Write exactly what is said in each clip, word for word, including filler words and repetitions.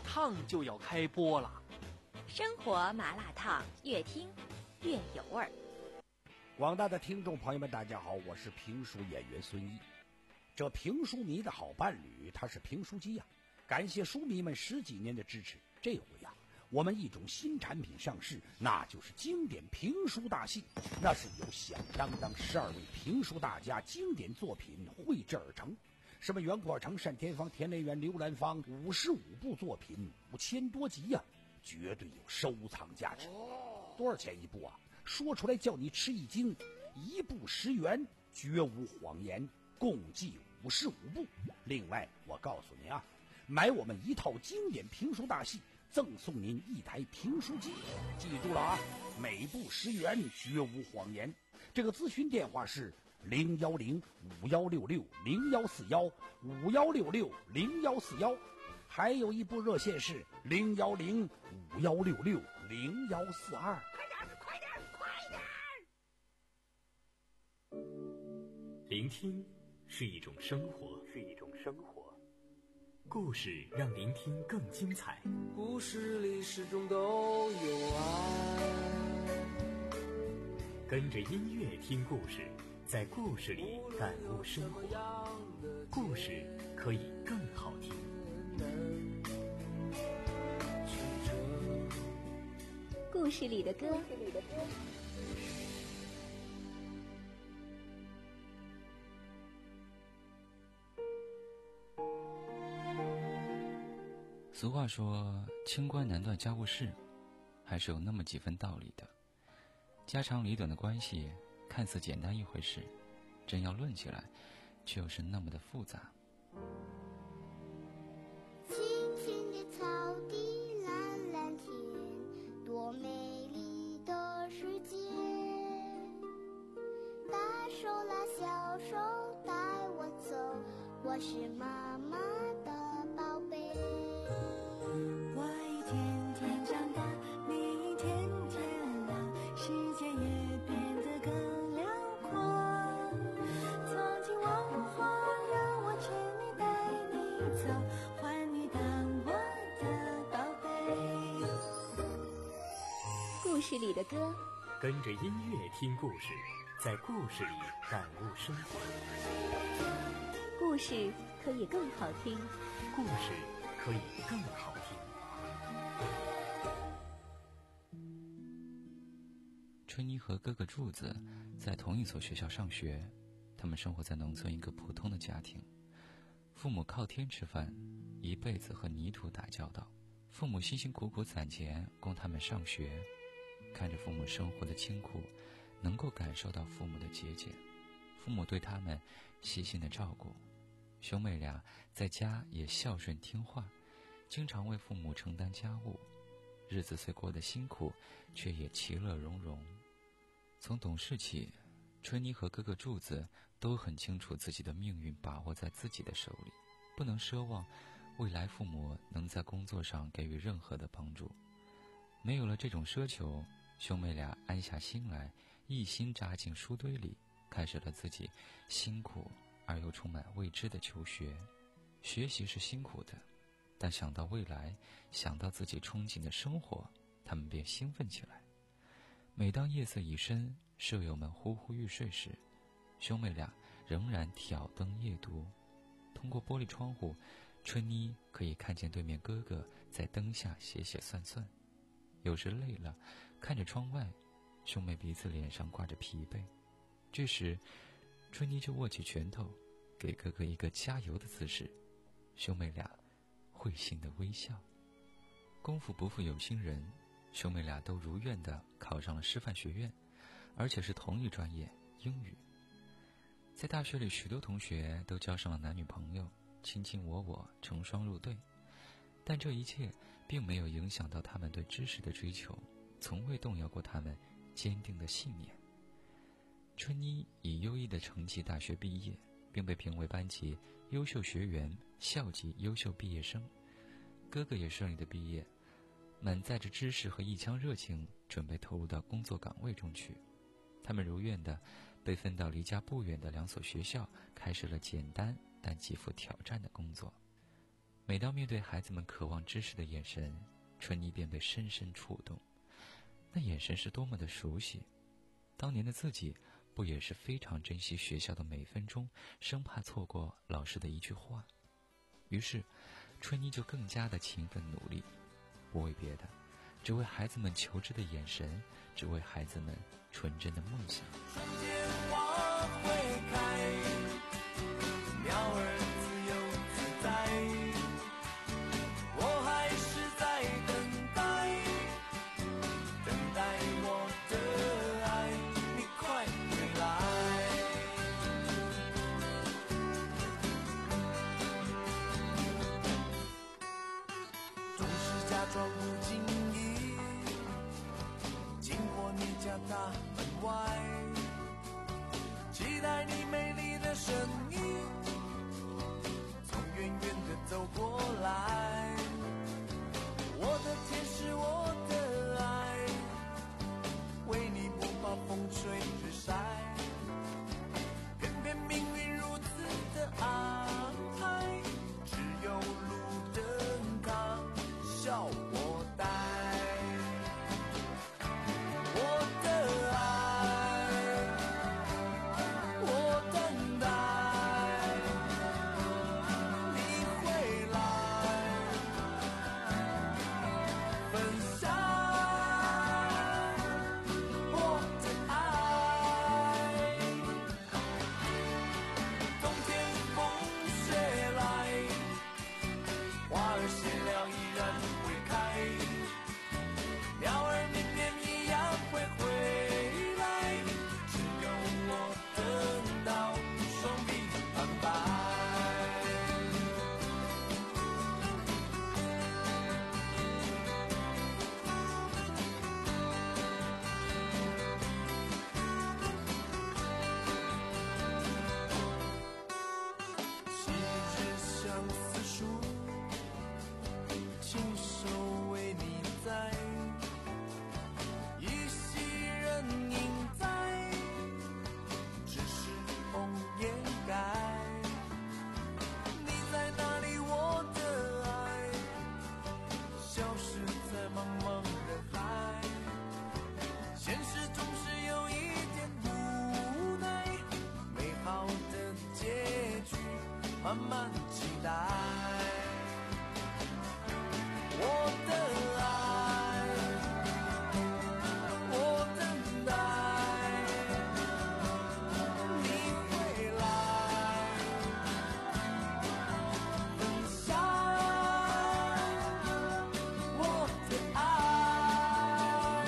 烫就要开播了。 生活麻辣烫，越听越有味儿。 广大的听众朋友们，大家好，我是评书演员孙一。这评书迷的好伴侣，他是评书机呀、啊。感谢书迷们十几年的支持，这回呀、啊，我们一种新产品上市，那就是经典评书大戏。那是由响当当十二位评书大家经典作品绘制而成。什么袁阔成、单田芳、田雷元、刘兰芳，五十五部作品，五千多集呀、啊，绝对有收藏价值。多少钱一部啊？说出来叫你吃一惊，一部十元，绝无谎言，共计五十五部。另外，我告诉您啊，买我们一套经典评书大戏，赠送您一台评书机。记住了啊，每部十元，绝无谎言。这个咨询电话是零幺零五幺六六零幺四幺五幺六六零幺四幺，还有一部热线是零幺零五幺六六零幺四二。快点，快点，快点！ 聆听是一种生活，是一种生活。故事让聆听更精彩。 故事里始终都有爱。 跟着音乐听故事，在故事里感悟生活。故事可以更好听。 故事里的歌。 俗话说清官难断家务事，还是有那么几分道理的。家长里短的关系看似简单一回事，真要论起来却又是那么的复杂。 青青的草地，蓝蓝天，多美丽的世界。大手拉小手带我走，我是妈妈的宝贝。 我一天天长大，你一天天老，世界也变得更辽阔。从今往后，让我牵你带你走，换你当我的宝贝。 故事里的歌， 跟着音乐听故事，在故事里感悟生活。 故事可以更好听， 故事可以更好听。 春妮和哥哥柱子在同一所学校上学，他们生活在农村一个普通的家庭，父母靠天吃饭，一辈子和泥土打交道，父母辛辛苦苦攒钱供他们上学，看着父母生活的清苦，能够感受到父母的节俭，父母对他们细心的照顾。兄妹俩在家也孝顺听话，经常为父母承担家务，日子虽过得辛苦，却也其乐融融。从懂事起，春妮和哥哥柱子都很清楚自己的命运把握在自己的手里，不能奢望未来父母能在工作上给予任何的帮助。没有了这种奢求，兄妹俩安下心来，一心扎进书堆里，开始了自己辛苦而又充满未知的求学。学习是辛苦的，但想到未来，想到自己憧憬的生活，他们便兴奋起来。每当夜色已深，舍友们呼呼欲睡时，兄妹俩仍然挑灯夜读。通过玻璃窗户，春妮可以看见对面哥哥在灯下写写算算。有时累了，看着窗外，兄妹彼此脸上挂着疲惫。这时春妮就握起拳头，给哥哥一个加油的姿势。兄妹俩会心的微笑。功夫不负有心人，兄妹俩都如愿地考上了师范学院，而且是同一专业，英语。在大学里，许多同学都交上了男女朋友，卿卿我我，成双入对。但这一切并没有影响到他们对知识的追求，从未动摇过他们坚定的信念。春妮以优异的成绩大学毕业，并被评为班级优秀学员、校级优秀毕业生。哥哥也顺利的毕业，满载着知识和一腔热情，准备投入到工作岗位中去。他们如愿的被分到离家不远的两所学校，开始了简单但极富挑战的工作。 每当面对孩子们渴望知识的眼神，春妮便被深深触动。那眼神是多么的熟悉，当年的自己不也是非常珍惜学校的每分钟，生怕错过老师的一句话。于是春妮就更加的勤奋努力，不为别的，只为孩子们求知的眼神，只为孩子们纯真的梦想。 春天花会开，鸟儿自由自在，我还是在等待，等待我的爱，你快回来。总是假装不经意经过你家大门外，期待你美丽的身影从远远的走过来。我的天使，我的爱，为你不怕风吹日晒，偏偏命运如此的安排，只有路灯它笑我呆。我的爱，我等待你回来，分享我的爱。冬天风雪来，花儿谢了依然会开，鸟儿明天一样会回来，只有我等到双臂苍白。昔日相思树，亲手为你栽，依稀人影在，只是红颜改。你在哪里，我的爱，消失在茫茫人海。现实总是有一点无奈，美好的结局慢慢期待。我的爱，我等待你回来，分享我的爱。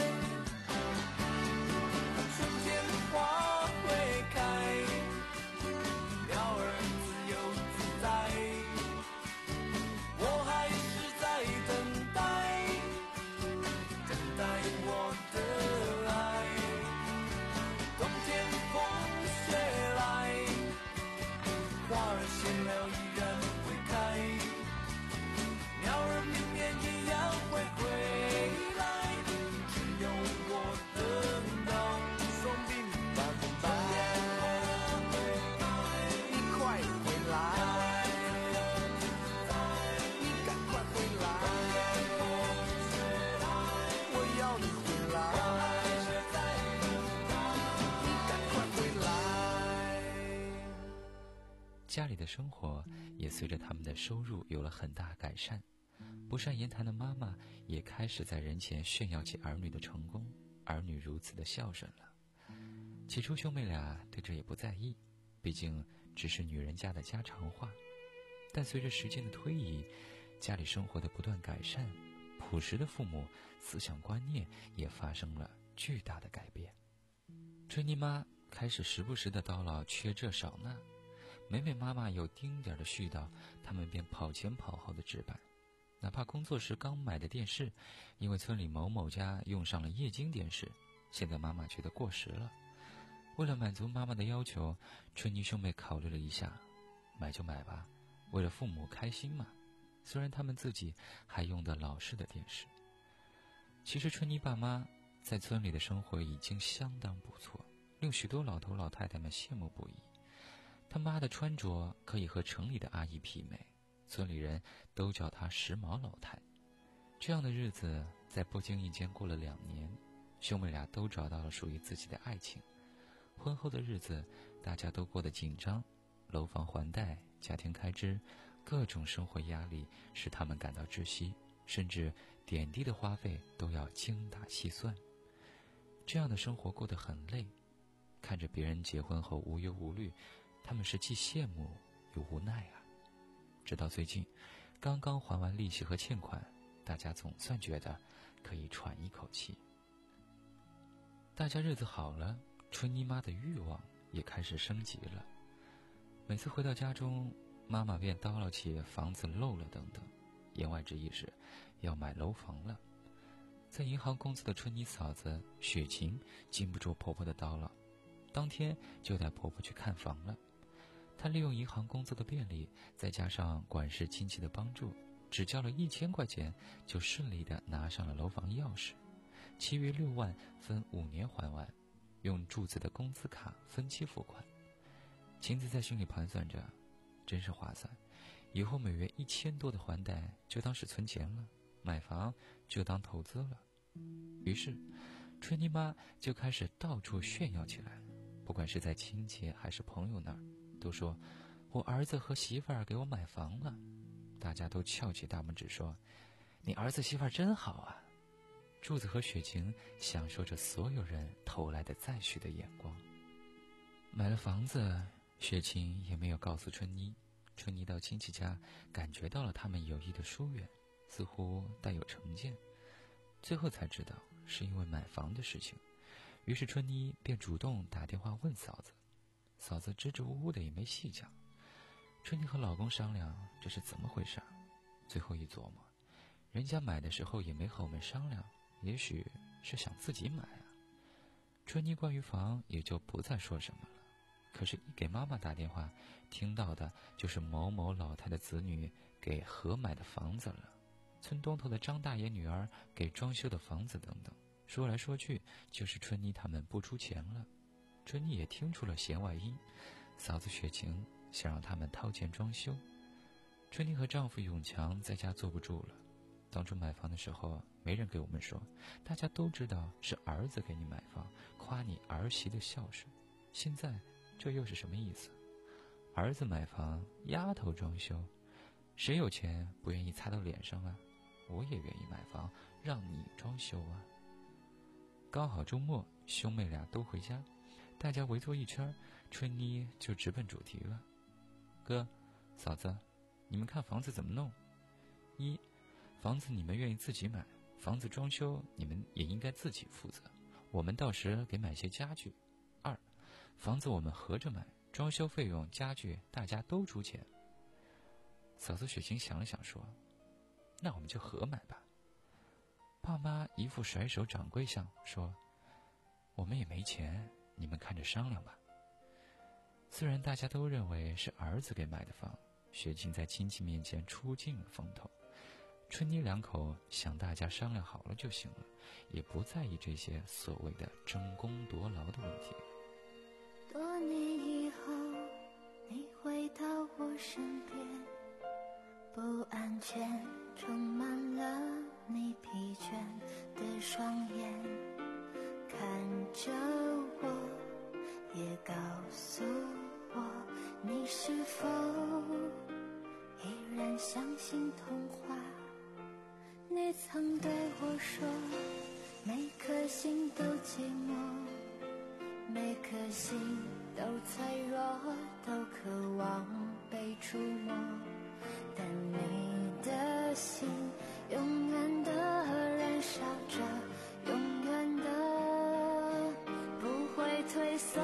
春天花会开，鸟儿自由自在，我还是在等待，等待我的爱。冬天风雪来，花儿谢了依然会开，鸟儿明天一样会回来，只有我等到双鬓斑白。你快回来，你赶快回来，我要你回来，你赶快回来。 家里的生活也随着他们的收入有了很大改善，不善言谈的妈妈也开始在人前炫耀起儿女的成功，儿女如此的孝顺了。起初兄妹俩对这也不在意，毕竟只是女人家的家常话。但随着时间的推移，家里生活的不断改善，朴实的父母思想观念也发生了巨大的改变。春妮妈开始时不时的叨唠缺这少那，每每妈妈有丁点的絮叨，他们便跑前跑后的置办。哪怕工作时刚买的电视，因为村里某某家用上了液晶电视，现在妈妈觉得过时了。为了满足妈妈的要求，春妮兄妹考虑了一下，买就买吧，为了父母开心嘛。虽然他们自己还用的老式的电视。其实春妮爸妈在村里的生活已经相当不错，令许多老头老太太们羡慕不已。他妈的穿着可以和城里的阿姨媲美， 村里人都叫她时髦老太。这样的日子在不经意间过了两年，兄妹俩都找到了属于自己的爱情。婚后的日子大家都过得紧张，楼房还贷、家庭开支、各种生活压力使他们感到窒息，甚至点滴的花费都要精打细算。这样的生活过得很累，看着别人结婚后无忧无虑，他们是既羡慕又无奈啊。直到最近刚刚还完利息和欠款，大家总算觉得可以喘一口气。大家日子好了，春妮妈的欲望也开始升级了。每次回到家中，妈妈便叨唠起房子漏了等等，言外之意是要买楼房了。在银行工作的春妮嫂子雪晴禁不住婆婆的叨唠，当天就带婆婆去看房了。她利用银行工作的便利，再加上管事亲戚的帮助，只交了一千块钱就顺利地拿上了楼房钥匙，其余六万分五年还完，用柱子的工资卡分期付款。晴子在心里盘算着，真是划算，以后每月一千多的还贷就当是存钱了，买房就当投资了。于是春妮妈就开始到处炫耀起来，不管是在亲戚还是朋友那儿，都说我儿子和媳妇儿给我买房了。大家都翘起大拇指说，你儿子媳妇儿真好啊。柱子和雪晴享受着所有人投来的赞许的眼光。买了房子，雪晴也没有告诉春妮。春妮到亲戚家感觉到了他们友谊的疏远，似乎带有成见，最后才知道是因为买房的事情。于是春妮便主动打电话问嫂子，嫂子支支吾吾的也没细讲。春妮和老公商量这是怎么回事，最后一琢磨，人家买的时候也没和我们商量，也许是想自己买啊。春妮关于房也就不再说什么了，可是一给妈妈打电话，听到的就是某某老太的子女给合买的房子了，村东头的张大爷女儿给装修的房子等等，说来说去就是春妮他们不出钱了。春妮也听出了弦外音，嫂子雪晴想让他们掏钱装修。春妮和丈夫永强在家坐不住了，当初买房的时候没人给我们说，大家都知道是儿子给你买房，夸你儿媳的孝顺，现在这又是什么意思？儿子买房，丫头装修，谁有钱不愿意擦到脸上啊？我也愿意买房，让你装修啊。刚好周末兄妹俩都回家，大家围坐一圈，春妮就直奔主题了。哥嫂子，你们看房子怎么弄？一，房子你们愿意自己买，房子装修你们也应该自己负责，我们到时给买些家具。二，房子我们合着买，装修费用家具大家都出钱。嫂子雪晴想了想说，那我们就合买吧。爸妈一副甩手掌柜相说，我们也没钱，你们看着商量吧。虽然大家都认为是儿子给买的房，雪晴在亲戚面前出尽了风头，春妮两口想大家商量好了就行了，也不在意这些所谓的争功夺劳的问题。 多年以后你回到我身边，不安全充满了你疲倦的双眼，看着我也告诉我，你是否依然相信童话？你曾对我说，每颗心都寂寞，每颗心都脆弱，都渴望被触摸，但你的心永远的燃烧着，永远的不会退缩。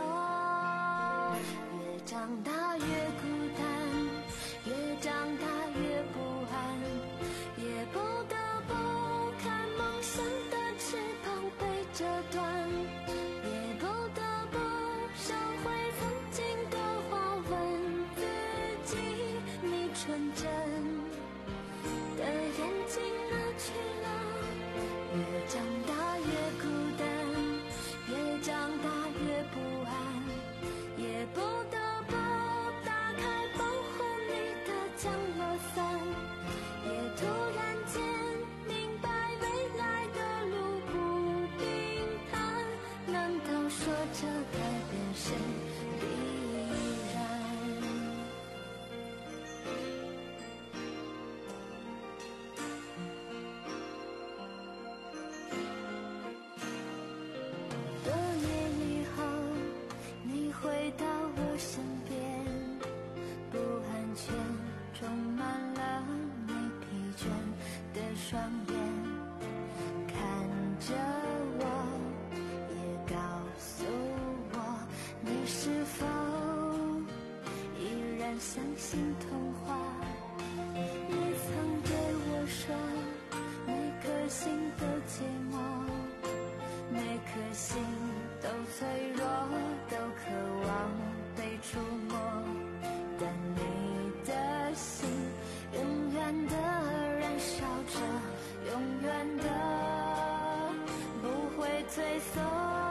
越长大越孤单，越长大越不安，也不得不看梦想的翅膀被折断，也不得不收回曾经的话，问自己，你纯真的眼睛哪去了？越长大越孤单，越长大越不安， 方便，看着我，也告诉我，你是否依然相信童话？你曾对我说，每颗心都寂寞，每颗心都脆弱，都渴望被触摸，但你的心永远的燃烧着，永远的不会退缩。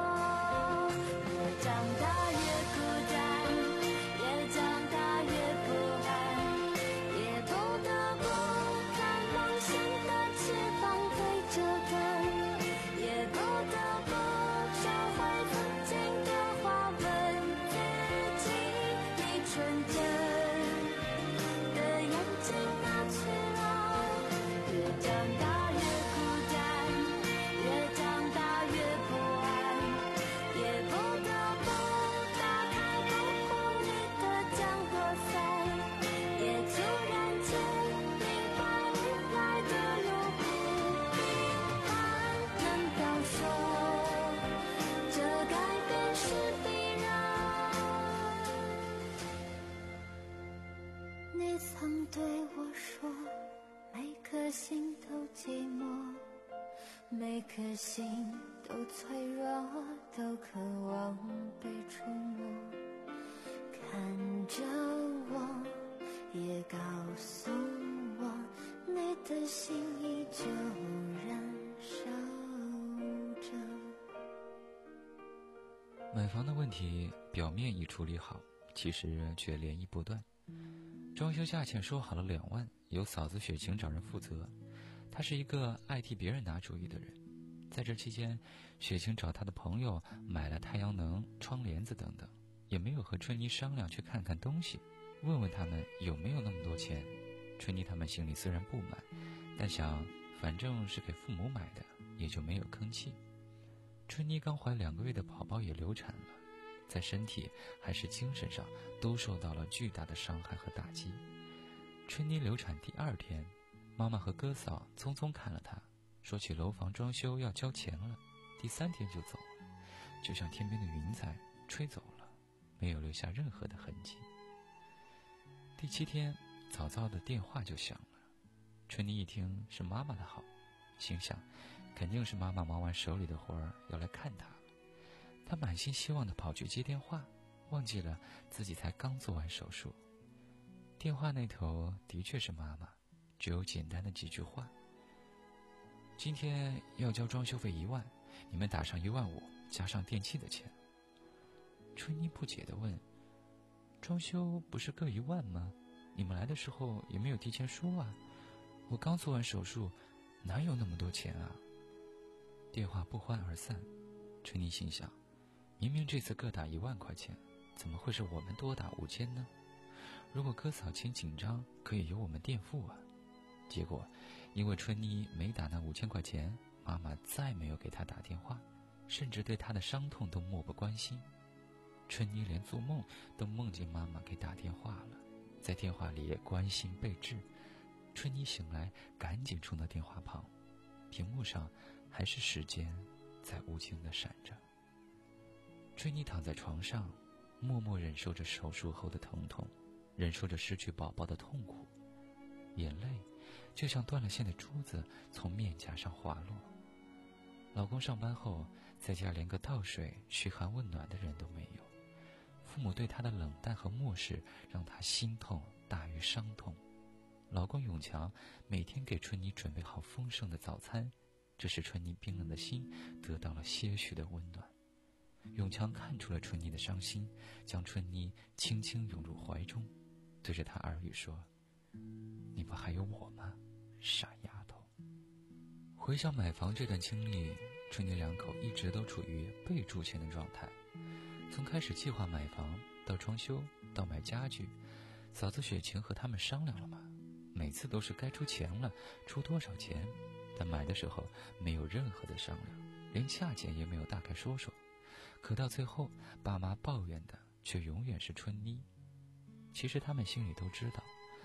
越长大越孤单，越长大越不安，也不得不看梦想的翅膀对着干，也不得不收回曾经的话，问自己，你纯真的眼睛哪去了？越长大越孤单，越长大越不安，也不得不打开保护你的降落伞，也突然间明白未来的路不平坦。难道说这改变是必然？你曾对我说，每颗心都寂寞，每颗心都脆弱，都渴望被触摸，看着我，也告诉我，你的心依旧燃烧着。 买房的问题表面已处理好，其实却涟漪不断。装修价钱说好了两万，由嫂子雪晴找人负责。她是一个爱替别人拿主意的人。在这期间，雪晴找她的朋友买了太阳能、窗帘子等等，也没有和春妮商量去看看东西，问问他们有没有那么多钱。春妮他们心里虽然不满，但想反正是给父母买的，也就没有吭气。春妮刚怀两个月的宝宝也流产了，在身体还是精神上都受到了巨大的伤害和打击。春妮流产第二天，妈妈和哥嫂匆匆看了她，说起楼房装修要交钱了，第三天就走了，就像天边的云彩吹走了，没有留下任何的痕迹。第七天，早早的电话就响了。春妮一听是妈妈的号，心想肯定是妈妈忙完手里的活儿要来看她了。她满心希望地跑去接电话，忘记了自己才刚做完手术。电话那头的确是妈妈，只有简单的几句话：今天要交装修费一万，你们打上一万五，加上电器的钱。春妮不解地问：装修不是各一万吗？你们来的时候也没有提前说啊，我刚做完手术，哪有那么多钱啊？电话不欢而散。春妮心想，明明这次各打一万块钱，怎么会是我们多打五千呢？如果哥嫂钱紧张，可以由我们垫付啊。结果因为春妮没打那五千块钱，妈妈再没有给她打电话，甚至对她的伤痛都漠不关心。春妮连做梦都梦见妈妈给打电话了，在电话里也关心备至。春妮醒来，赶紧冲到电话旁，屏幕上还是时间在无情地闪着。春妮躺在床上，默默忍受着手术后的疼痛，忍受着失去宝宝的痛苦，眼泪就像断了线的珠子从面颊上滑落。老公上班后，在家连个倒水嘘寒问暖的人都没有，父母对她的冷淡和漠视让她心痛大于伤痛。老公永强每天给春妮准备好丰盛的早餐，这使春妮冰冷的心得到了些许的温暖。永强看出了春妮的伤心，将春妮轻轻拥入怀中，对着她耳语说：你不还有我吗，傻丫头。回想买房这段经历，春妮两口一直都处于被助钱的状态。从开始计划买房到装修到买家具，嫂子雪晴和他们商量了嘛，每次都是该出钱了，出多少钱，但买的时候没有任何的商量，连价钱也没有大概说说。可到最后，爸妈抱怨的却永远是春妮。其实他们心里都知道，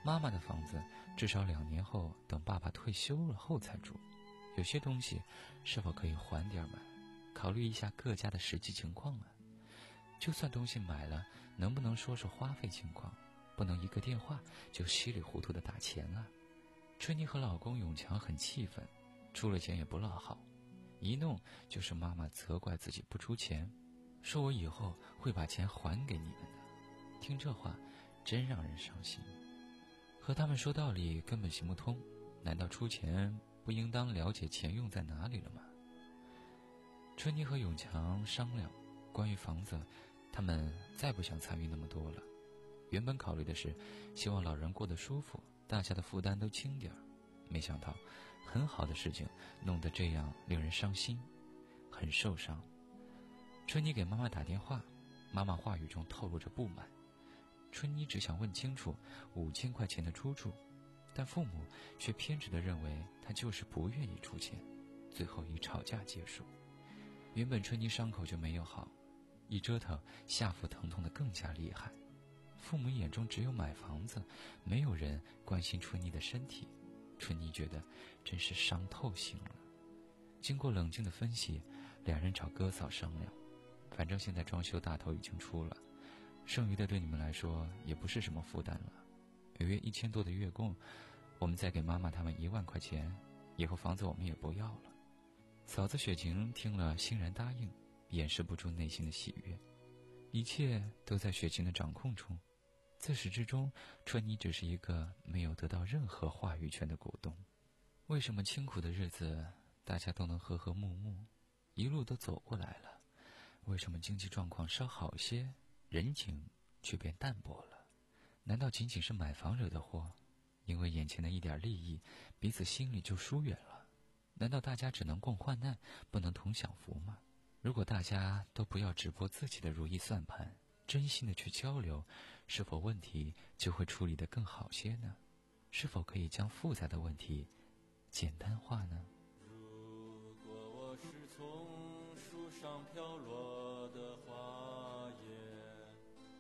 妈妈的房子至少两年后等爸爸退休了后才住。有些东西是否可以缓点买，考虑一下各家的实际情况啊。就算东西买了，能不能说说花费情况，不能一个电话就稀里糊涂的打钱啊。春妮和老公永强很气愤，出了钱也不落好，一弄就是妈妈责怪自己不出钱，说我以后会把钱还给你们的。听这话真让人伤心，和他们说道理根本行不通，难道出钱不应当了解钱用在哪里了吗？春妮和永强商量，关于房子他们再不想参与那么多了。原本考虑的是希望老人过得舒服，大家的负担都轻点儿，没想到很好的事情弄得这样令人伤心，很受伤。春妮给妈妈打电话，妈妈话语中透露着不满。春妮只想问清楚五千块钱的出处，但父母却偏执地认为她就是不愿意出钱，最后以吵架结束。原本春妮伤口就没有好，一折腾下腹疼痛得更加厉害。父母眼中只有买房子，没有人关心春妮的身体。春妮觉得真是伤透心了。经过冷静的分析，两人找哥嫂商量，反正现在装修大头已经出了，剩余的对你们来说也不是什么负担了。每月一千多的月供，我们再给妈妈他们一万块钱，以后房子我们也不要了。嫂子雪晴听了欣然答应，掩饰不住内心的喜悦。一切都在雪晴的掌控中，自始至终，春妮只是一个没有得到任何话语权的股东。为什么清苦的日子大家都能和和睦睦，一路都走过来了？为什么经济状况稍好些，人情却变淡薄了？难道仅仅是买房惹的祸？因为眼前的一点利益，彼此心里就疏远了？难道大家只能共患难，不能同享福吗？如果大家都不要只播自己的如意算盘，真心的去交流，是否问题就会处理得更好些呢？是否可以将复杂的问题简单化呢？ 如果我是从树上飘落的花叶，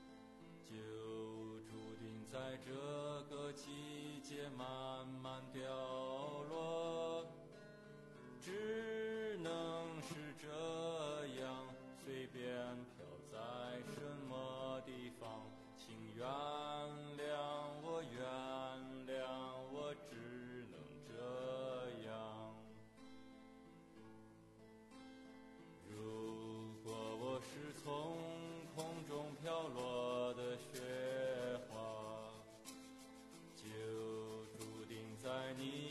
就注定在这个季节慢慢掉落，只能是这样随便飘在什么地方，请原谅我，原谅我，只能这样。如果我是从空中飘落的雪花，就注定在你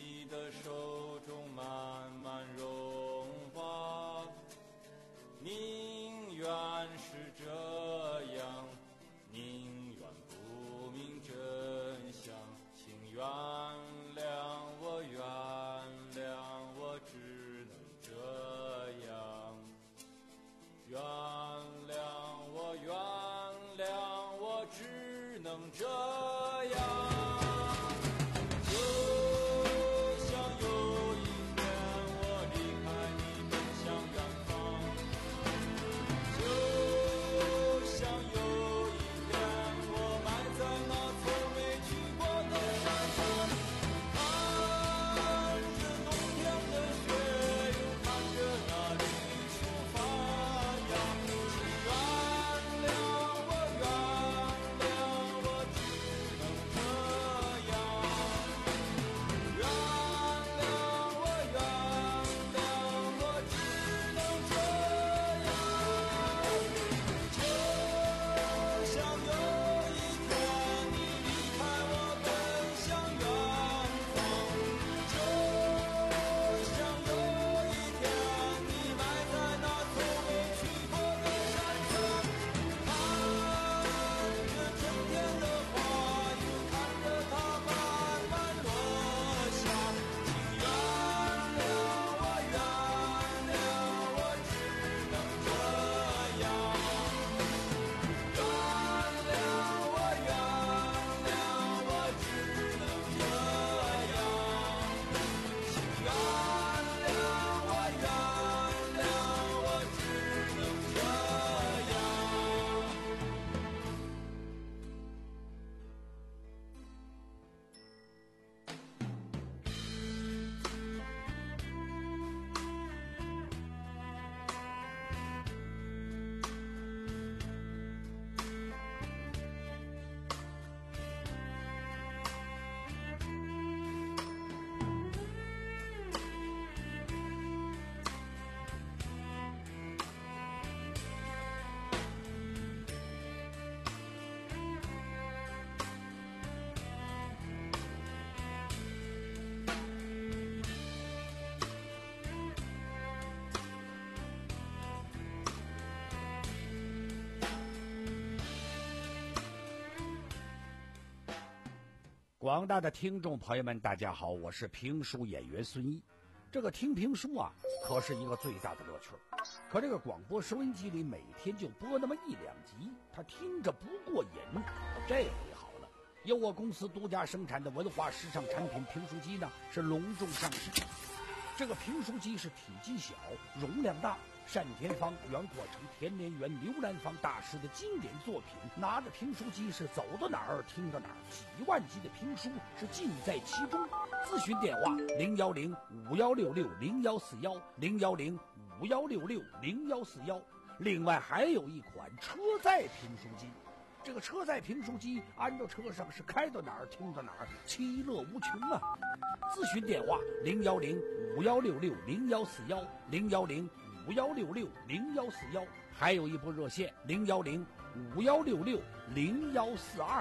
广大的听众朋友们，大家好，我是评书演员孙一。这个听评书啊，可是一个最大的乐趣。可这个广播收音机里每天就播那么一两集，他听着不过瘾。这回好了，由我公司独家生产的文化时尚产品评书机呢，是隆重上市。这个评书机是体积小，容量大，单田芳、袁阔成、田连元、刘兰芳大师的经典作品，拿着评书机是走到哪儿听到哪儿，几万集的评书是尽在其中。咨询电话零幺零五幺六六零幺四幺零幺零五幺六六零幺四幺。另外还有一款车载评书机，这个车载评书机安到车上是开到哪儿听到哪儿，其乐无穷啊！咨询电话零幺零五幺六六零幺四幺零幺零五幺六六零幺四幺，还有一部热线零幺零五幺六六零幺四二。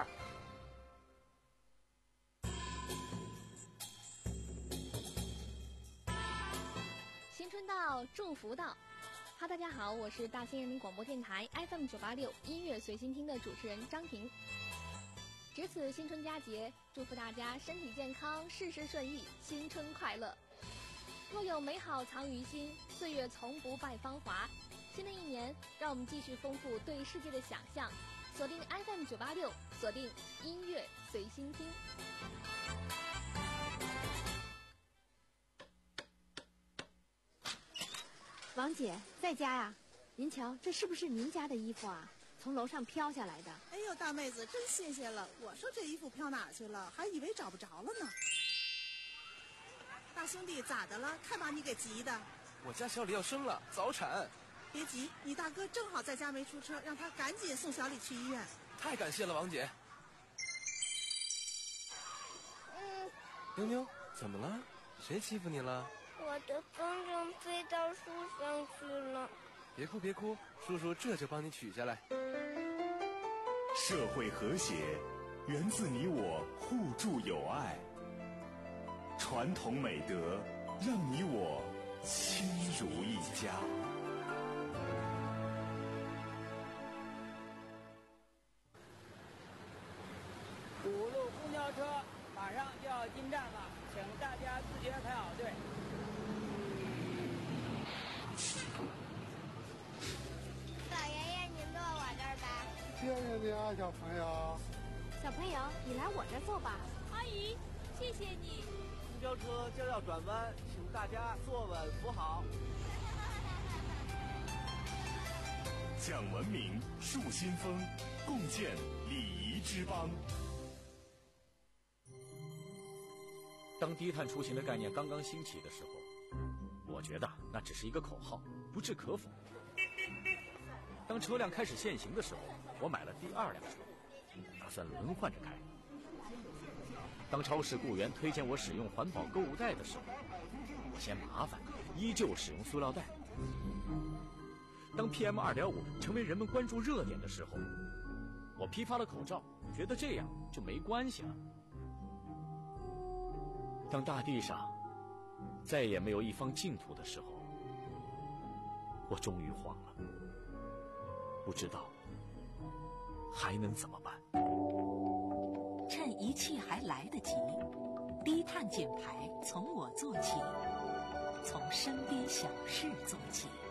新春到，祝福到。哈，大家好，我是大兴人民广播电台 F M 九八六音乐随心听的主持人张婷。值此新春佳节，祝福大家身体健康，事事顺意，新春快乐。若有美好藏于心，岁月从不败芳华。新的一年，让我们继续丰富对世界的想象，锁定 F M 九八六，锁定音乐随心听。 王姐在家呀？您瞧，这是不是您家的衣服啊？从楼上飘下来的。 哎呦，大妹子，真谢谢了！我说这衣服飘哪去了，还以为找不着了呢。大兄弟，咋的了？看把你给急的。 我家小李要生了，早产。 别急，你大哥正好在家没出车，让他赶紧送小李去医院。 太感谢了，王姐。 嗯。 妞妞，怎么了？谁欺负你了？ 我的风筝飞到树上去了。 别哭别哭，叔叔这就帮你取下来。 社会和谐源自你我互助友爱，传统美德让你我亲如一家。 五路公交车马上就要进站了，请大家自觉排好队。 老爷爷，您坐我这儿吧。 谢谢你啊，小朋友。 小朋友，你来我这儿坐吧。 阿姨，谢谢你。 公交车将要转弯，请大家坐稳扶好。 讲文明，树新风，共建礼仪之邦。 当低碳出行的概念刚刚兴起的时候，我觉得那只是一个口号，不置可否。当车辆开始限行的时候，我买了第二辆车，打算轮换着开。当超市雇员推荐我使用环保购物袋的时候，我嫌麻烦，依旧使用塑料袋。当 P M 二点五 成为人们关注热点的时候，我批发了口罩，觉得这样就没关系了。当大地上再也没有一方净土的时候，我终于慌了，不知道还能怎么办。 趁一切还来得及，低碳减排从我做起，从身边小事做起。